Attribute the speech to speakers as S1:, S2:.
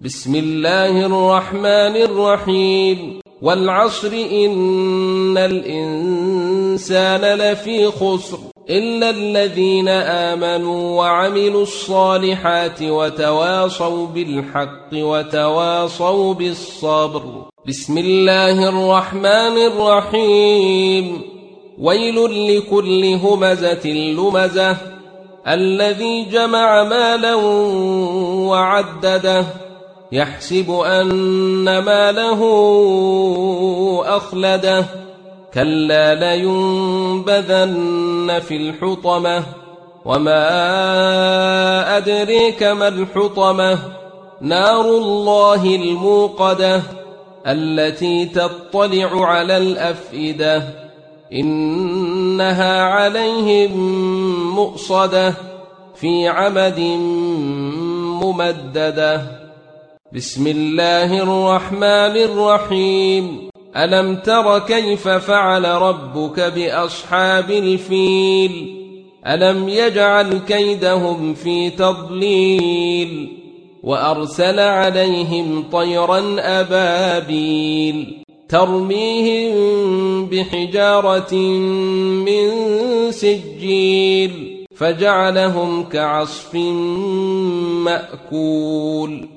S1: بسم الله الرحمن الرحيم والعصر إن الإنسان لفي خسر إلا الذين آمنوا وعملوا الصالحات وتواصوا بالحق وتواصوا بالصبر. بسم الله الرحمن الرحيم ويل لكل همزة لمزة الذي جمع مالا وعدده يحسب أن ماله أخلده كلا لينبذن في الحطمة وما أدريك ما الحطمة نار الله الموقدة التي تطلع على الأفئدة إنها عليهم مؤصدة في عمد ممددة. بسم الله الرحمن الرحيم ألم تر كيف فعل ربك بأصحاب الفيل ألم يجعل كيدهم في تضليل وأرسل عليهم طيرا أبابيل ترميهم بحجارة من سجيل فجعلهم كعصف مأكول.